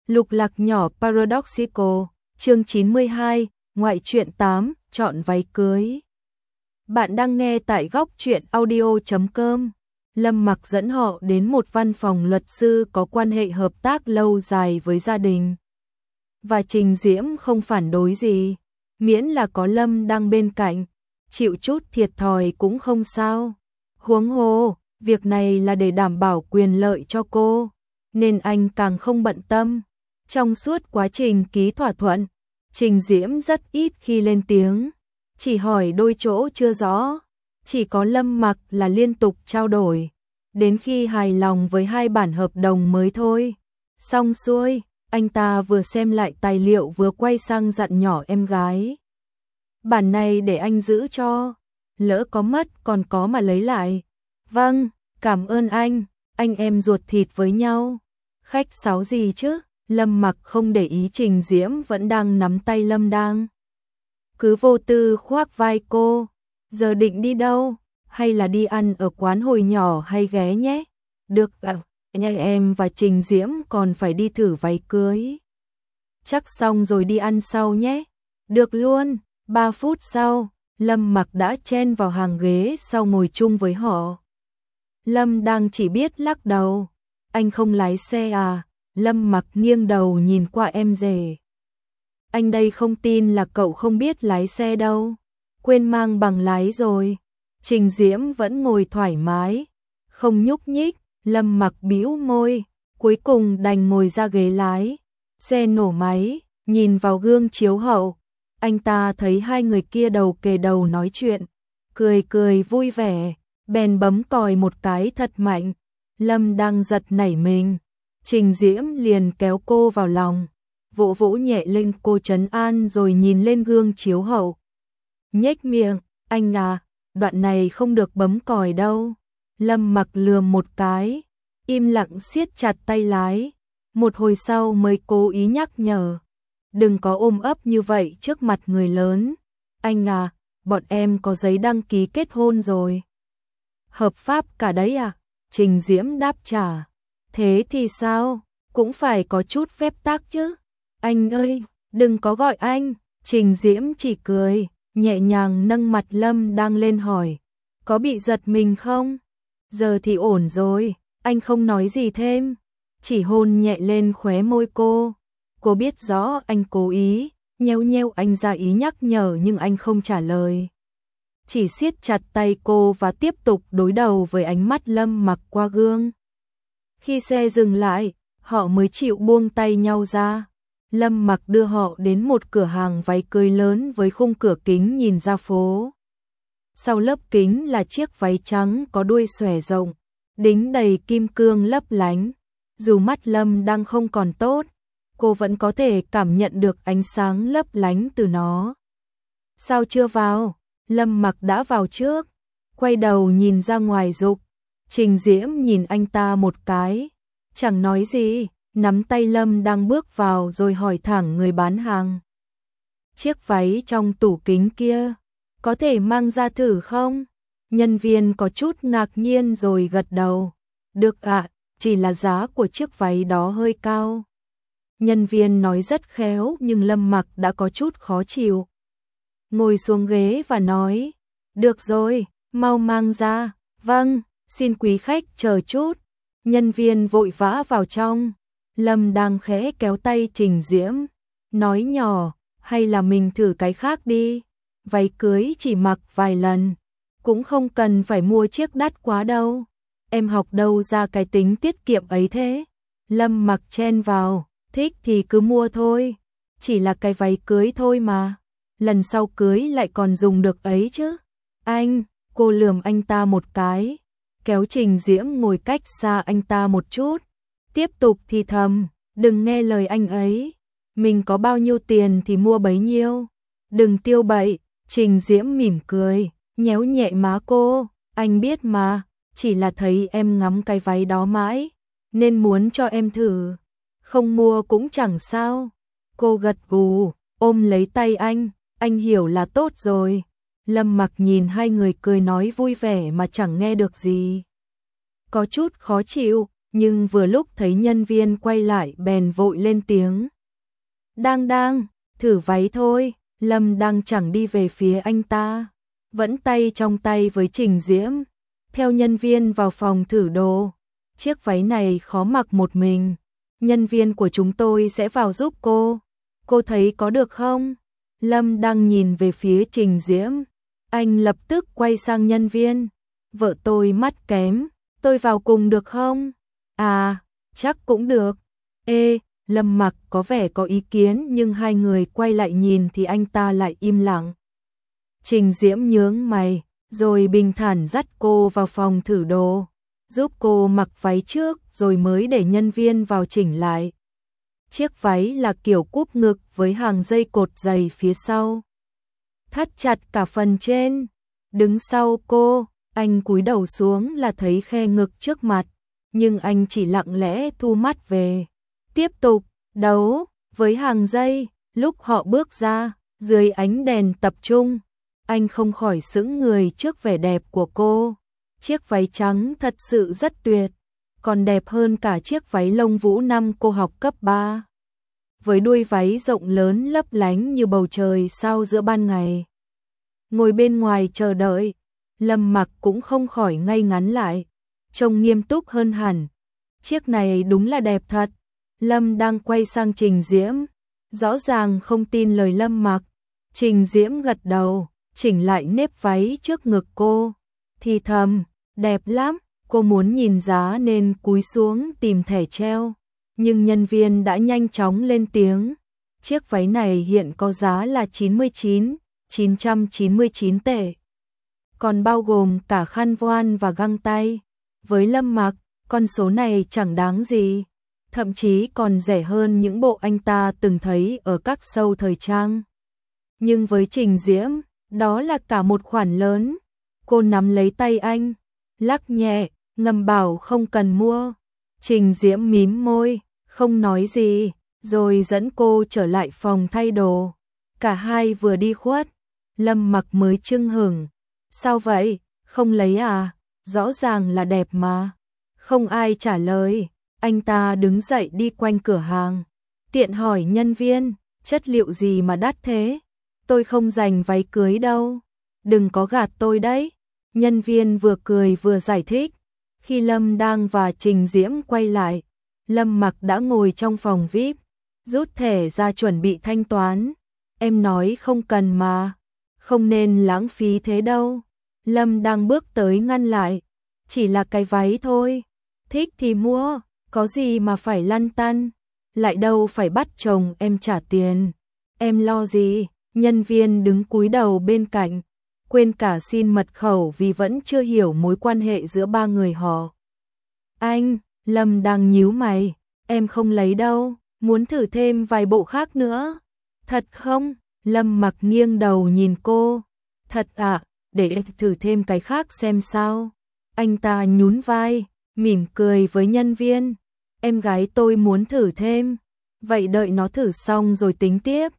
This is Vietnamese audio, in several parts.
Lục lạc nhỏ Paradoxical, chương 92, ngoại truyện 8, chọn váy cưới. Bạn đang nghe tại góc truyện audio.com. Lâm Mặc dẫn họ đến một văn phòng luật sư có quan hệ hợp tác lâu dài với gia đình. Và Trình Diễm không phản đối gì, miễn là có Lâm đang bên cạnh, chịu chút thiệt thòi cũng không sao. Huống hồ, việc này là để đảm bảo quyền lợi cho cô, nên anh càng không bận tâm. Trong suốt quá trình ký thỏa thuận, Trình Diễm rất ít khi lên tiếng, chỉ hỏi đôi chỗ chưa rõ, chỉ có Lâm Mặc là liên tục trao đổi, đến khi hài lòng với hai bản hợp đồng mới thôi. Xong xuôi, anh ta vừa xem lại tài liệu vừa quay sang dặn nhỏ em gái. Bản này để anh giữ cho, lỡ có mất còn có mà lấy lại. Vâng, cảm ơn anh em ruột thịt với nhau. Khách sáo gì chứ? Lâm Mặc không để ý Trình Diễm vẫn đang nắm tay Lâm đang. Cứ vô tư khoác vai cô, giờ định đi đâu? Hay là đi ăn ở quán hồi nhỏ hay ghé nhé? Được nhà em và Trình Diễm còn phải đi thử váy cưới. Chắc xong rồi đi ăn sau nhé. Được luôn. 3 phút sau, Lâm Mặc đã chen vào hàng ghế sau ngồi chung với họ. Lâm đang chỉ biết lắc đầu. Anh không lái xe à? Lâm Mặc nghiêng đầu nhìn qua em rể. Anh đây không tin là cậu không biết lái xe đâu. Quên mang bằng lái rồi. Trình Diễm vẫn ngồi thoải mái, không nhúc nhích. Lâm Mặc bĩu môi, cuối cùng đành ngồi ra ghế lái. Xe nổ máy, nhìn vào gương chiếu hậu, anh ta thấy hai người kia đầu kề đầu nói chuyện, cười cười vui vẻ, bèn bấm còi một cái thật mạnh. Lâm đang giật nảy mình, Trình Diễm liền kéo cô vào lòng, vỗ vỗ nhẹ lên cô trấn an rồi nhìn lên gương chiếu hậu. Nhếch miệng, anh à, đoạn này không được bấm còi đâu. Lâm Mặc lườm một cái, im lặng siết chặt tay lái, một hồi sau mới cố ý nhắc nhở. Đừng có ôm ấp như vậy trước mặt người lớn. Anh à, bọn em có giấy đăng ký kết hôn rồi. Hợp pháp cả đấy à? Trình Diễm đáp trả. Thế thì sao? Cũng phải có chút phép tắc chứ. Anh ơi, đừng có gọi anh. Trình Diễm chỉ cười, nhẹ nhàng nâng mặt Lâm đang lên hỏi. Có bị giật mình không? Giờ thì ổn rồi, anh không nói gì thêm, chỉ hôn nhẹ lên khóe môi cô. Cô biết rõ anh cố ý, nheo nheo anh ra ý nhắc nhở nhưng anh không trả lời. Chỉ siết chặt tay cô và tiếp tục đối đầu với ánh mắt Lâm Mặc qua gương. Khi xe dừng lại, họ mới chịu buông tay nhau ra. Lâm Mặc đưa họ đến một cửa hàng váy cưới lớn với khung cửa kính nhìn ra phố. Sau lớp kính là chiếc váy trắng có đuôi xòe rộng, đính đầy kim cương lấp lánh. Dù mắt Lâm đang không còn tốt, cô vẫn có thể cảm nhận được ánh sáng lấp lánh từ nó. Sao chưa vào? Lâm Mặc đã vào trước, quay đầu nhìn ra ngoài dục. Trình Diễm nhìn anh ta một cái, chẳng nói gì, nắm tay Lâm đang bước vào rồi hỏi thẳng người bán hàng. Chiếc váy trong tủ kính kia, có thể mang ra thử không? Nhân viên có chút ngạc nhiên rồi gật đầu. Được ạ, chỉ là giá của chiếc váy đó hơi cao. Nhân viên nói rất khéo nhưng Lâm Mặc đã có chút khó chịu. Ngồi xuống ghế và nói, được rồi, mau mang ra. Vâng, xin quý khách chờ chút. Nhân viên vội vã vào trong. Lâm đang khẽ kéo tay Trình Diễm, nói nhỏ, hay là mình thử cái khác đi. Váy cưới chỉ mặc vài lần, cũng không cần phải mua chiếc đắt quá đâu. Em học đâu ra cái tính tiết kiệm ấy thế? Lâm Mặc chen vào, thích thì cứ mua thôi, chỉ là cái váy cưới thôi mà, lần sau cưới lại còn dùng được ấy chứ. Anh, cô lườm anh ta một cái, kéo Trình Diễm ngồi cách xa anh ta một chút, tiếp tục thì thầm, đừng nghe lời anh ấy, mình có bao nhiêu tiền thì mua bấy nhiêu, đừng tiêu bậy. Trình Diễm mỉm cười, nhéo nhẹ má cô, anh biết mà, chỉ là thấy em ngắm cái váy đó mãi, nên muốn cho em thử, không mua cũng chẳng sao. Cô gật gù, ôm lấy tay anh hiểu là tốt rồi. Lâm Mặc nhìn hai người cười nói vui vẻ mà chẳng nghe được gì. Có chút khó chịu, nhưng vừa lúc thấy nhân viên quay lại bèn vội lên tiếng. Đang, thử váy thôi. Lâm đang chẳng đi về phía anh ta, vẫn tay trong tay với Trình Diễm, theo nhân viên vào phòng thử đồ. Chiếc váy này khó mặc một mình, nhân viên của chúng tôi sẽ vào giúp cô thấy có được không? Lâm đang nhìn về phía Trình Diễm, anh lập tức quay sang nhân viên. Vợ tôi mắt kém, tôi vào cùng được không? À, chắc cũng được. Lâm Mặc có vẻ có ý kiến nhưng hai người quay lại nhìn thì anh ta lại im lặng. Trình Diễm nhướng mày, rồi bình thản dắt cô vào phòng thử đồ, giúp cô mặc váy trước rồi mới để nhân viên vào chỉnh lại. Chiếc váy là kiểu cúp ngực với hàng dây cột dày phía sau, thắt chặt cả phần trên. Đứng sau cô, anh cúi đầu xuống là thấy khe ngực trước mặt, nhưng anh chỉ lặng lẽ thu mắt về. Tiếp tục đấu với hàng dây. Lúc họ bước ra, dưới ánh đèn tập trung, anh không khỏi sững người trước vẻ đẹp của cô. Chiếc váy trắng thật sự rất tuyệt, còn đẹp hơn cả chiếc váy lông vũ năm cô học cấp 3. Với đuôi váy rộng lớn lấp lánh như bầu trời sao giữa ban ngày. Ngồi bên ngoài chờ đợi, Lâm Mặc cũng không khỏi ngây ngắn lại, trông nghiêm túc hơn hẳn. Chiếc này đúng là đẹp thật. Lâm đang quay sang Trình Diễm, rõ ràng không tin lời Lâm Mặc. Trình Diễm gật đầu, chỉnh lại nếp váy trước ngực cô, thì thầm, đẹp lắm. Cô muốn nhìn giá nên cúi xuống tìm thẻ treo, nhưng nhân viên đã nhanh chóng lên tiếng. Chiếc váy này hiện có giá là 99.999 tệ, còn bao gồm cả khăn voan và găng tay. Với Lâm Mặc, con số này chẳng đáng gì, thậm chí còn rẻ hơn những bộ anh ta từng thấy ở các show thời trang. Nhưng với Trình Diễm, đó là cả một khoản lớn. Cô nắm lấy tay anh, lắc nhẹ, ngầm bảo không cần mua. Trình Diễm mím môi, không nói gì, rồi dẫn cô trở lại phòng thay đồ. Cả hai vừa đi khuất, Lâm Mặc mới chưng hửng. Sao vậy, không lấy à? Rõ ràng là đẹp mà. Không ai trả lời, anh ta đứng dậy đi quanh cửa hàng, tiện hỏi nhân viên, chất liệu gì mà đắt thế? Tôi không dành váy cưới đâu, đừng có gạt tôi đấy. Nhân viên vừa cười vừa giải thích. Khi Lâm đang và Trình Diễm quay lại, Lâm Mặc đã ngồi trong phòng VIP, rút thẻ ra chuẩn bị thanh toán. Em nói không cần mà, không nên lãng phí thế đâu. Lâm đang bước tới ngăn lại, chỉ là cái váy thôi, thích thì mua, có gì mà phải lăn tăn, lại đâu phải bắt chồng em trả tiền. Em lo gì? Nhân viên đứng cúi đầu bên cạnh, quên cả xin mật khẩu vì vẫn chưa hiểu mối quan hệ giữa ba người họ. Anh, Lâm đang nhíu mày, em không lấy đâu, muốn thử thêm vài bộ khác nữa. Thật không? Lâm Mặc nghiêng đầu nhìn cô. Thật ạ, để em thử thêm cái khác xem sao. Anh ta nhún vai, mỉm cười với nhân viên. Em gái tôi muốn thử thêm, vậy đợi nó thử xong rồi tính tiếp.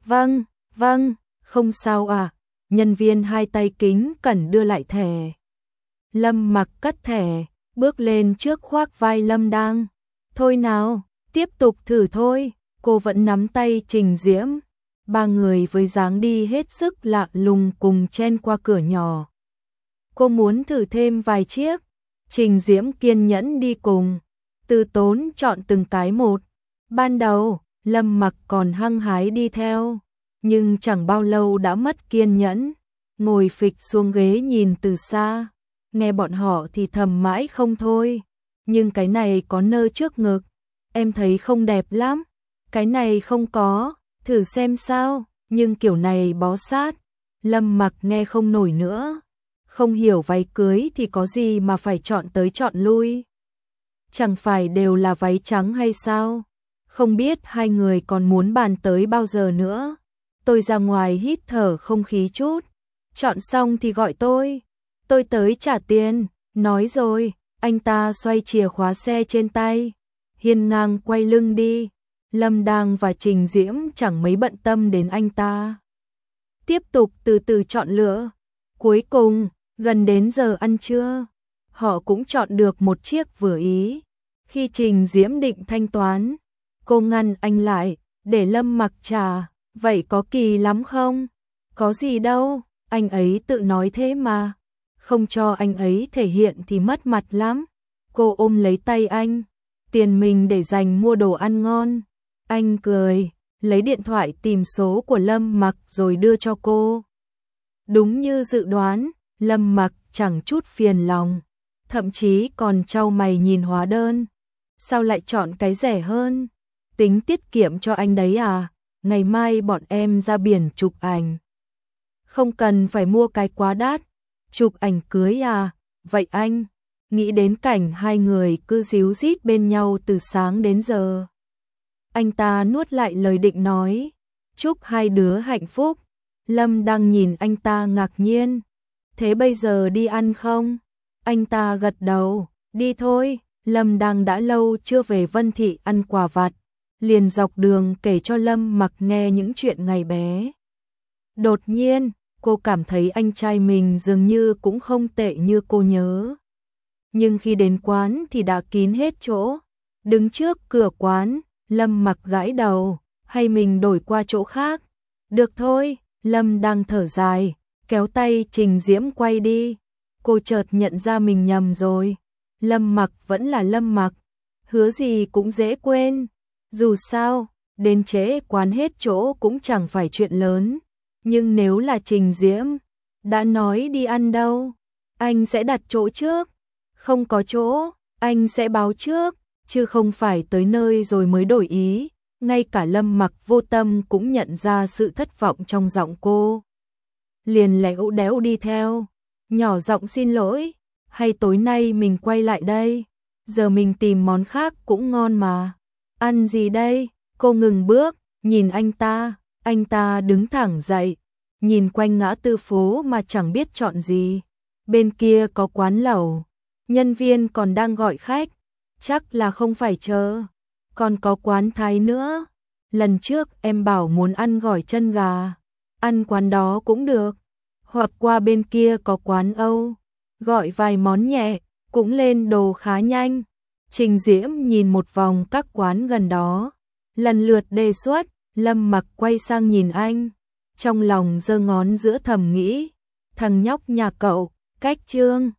Vâng, không sao à. Nhân viên hai tay kính cẩn đưa lại thẻ. Lâm Mặc cất thẻ, bước lên trước khoác vai Lâm đang. Thôi nào, tiếp tục thử thôi. Cô vẫn nắm tay Trình Diễm. Ba người với dáng đi hết sức lạ lùng cùng chen qua cửa nhỏ. Cô muốn thử thêm vài chiếc. Trình Diễm kiên nhẫn đi cùng, từ tốn chọn từng cái một. Ban đầu, Lâm Mặc còn hăng hái đi theo, nhưng chẳng bao lâu đã mất kiên nhẫn, ngồi phịch xuống ghế nhìn từ xa, nghe bọn họ thì thầm mãi không thôi. Nhưng cái này có nơ trước ngực, em thấy không đẹp lắm. Cái này không có, thử xem sao, nhưng kiểu này bó sát. Lâm Mặc nghe không nổi nữa, không hiểu váy cưới thì có gì mà phải chọn tới chọn lui. Chẳng phải đều là váy trắng hay sao? Không biết hai người còn muốn bàn tới bao giờ nữa. Tôi ra ngoài hít thở không khí chút. Chọn xong thì gọi tôi tới trả tiền. Nói rồi, anh ta xoay chìa khóa xe trên tay, hiên ngang quay lưng đi. Lâm Đang và Trình Diễm chẳng mấy bận tâm đến anh ta, tiếp tục từ từ chọn lựa. Cuối cùng, gần đến giờ ăn trưa, họ cũng chọn được một chiếc vừa ý. Khi Trình Diễm định thanh toán, cô ngăn anh lại, để Lâm Mặc trả, vậy có kỳ lắm không? Có gì đâu, anh ấy tự nói thế mà. Không cho anh ấy thể hiện thì mất mặt lắm. Cô ôm lấy tay anh, tiền mình để dành mua đồ ăn ngon. Anh cười, lấy điện thoại tìm số của Lâm Mặc rồi đưa cho cô. Đúng như dự đoán, Lâm Mặc chẳng chút phiền lòng, thậm chí còn chau mày nhìn hóa đơn. Sao lại chọn cái rẻ hơn? Tính tiết kiệm cho anh đấy à? Ngày mai bọn em ra biển chụp ảnh. Không cần phải mua cái quá đắt. Chụp ảnh cưới à? Vậy anh nghĩ đến cảnh hai người cứ díu dít bên nhau từ sáng đến giờ. Anh ta nuốt lại lời định nói, chúc hai đứa hạnh phúc. Lâm đang nhìn anh ta ngạc nhiên. Thế bây giờ đi ăn không? Anh ta gật đầu, đi thôi. Lâm đang đã lâu chưa về Vân Thị ăn quà vặt, liền dọc đường kể cho Lâm Mặc nghe những chuyện ngày bé. Đột nhiên, cô cảm thấy anh trai mình dường như cũng không tệ như cô nhớ. Nhưng khi đến quán thì đã kín hết chỗ. Đứng trước cửa quán, Lâm Mặc gãi đầu, hay mình đổi qua chỗ khác? Được thôi, Lâm đang thở dài, kéo tay Trình Diễm quay đi. Cô chợt nhận ra mình nhầm rồi. Lâm Mặc vẫn là Lâm Mặc, hứa gì cũng dễ quên. Dù sao, đến trễ quán hết chỗ cũng chẳng phải chuyện lớn. Nhưng nếu là Trình Diễm, đã nói đi ăn đâu, anh sẽ đặt chỗ trước. Không có chỗ, anh sẽ báo trước, chứ không phải tới nơi rồi mới đổi ý. Ngay cả Lâm Mặc vô tâm cũng nhận ra sự thất vọng trong giọng cô. Liền lẽo đẽo đi theo, nhỏ giọng xin lỗi, hay tối nay mình quay lại đây, giờ mình tìm món khác cũng ngon mà. Ăn gì đây? Cô ngừng bước, nhìn anh ta đứng thẳng dậy, nhìn quanh ngã tư phố mà chẳng biết chọn gì. Bên kia có quán lẩu, nhân viên còn đang gọi khách, chắc là không phải chờ. Còn có quán Thái nữa, lần trước em bảo muốn ăn gỏi chân gà, ăn quán đó cũng được. Hoặc qua bên kia có quán Âu, gọi vài món nhẹ, cũng lên đồ khá nhanh. Trình Diễm nhìn một vòng các quán gần đó, lần lượt đề xuất. Lâm Mặc quay sang nhìn anh, trong lòng giơ ngón giữa thầm nghĩ, thằng nhóc nhà cậu, cách trương.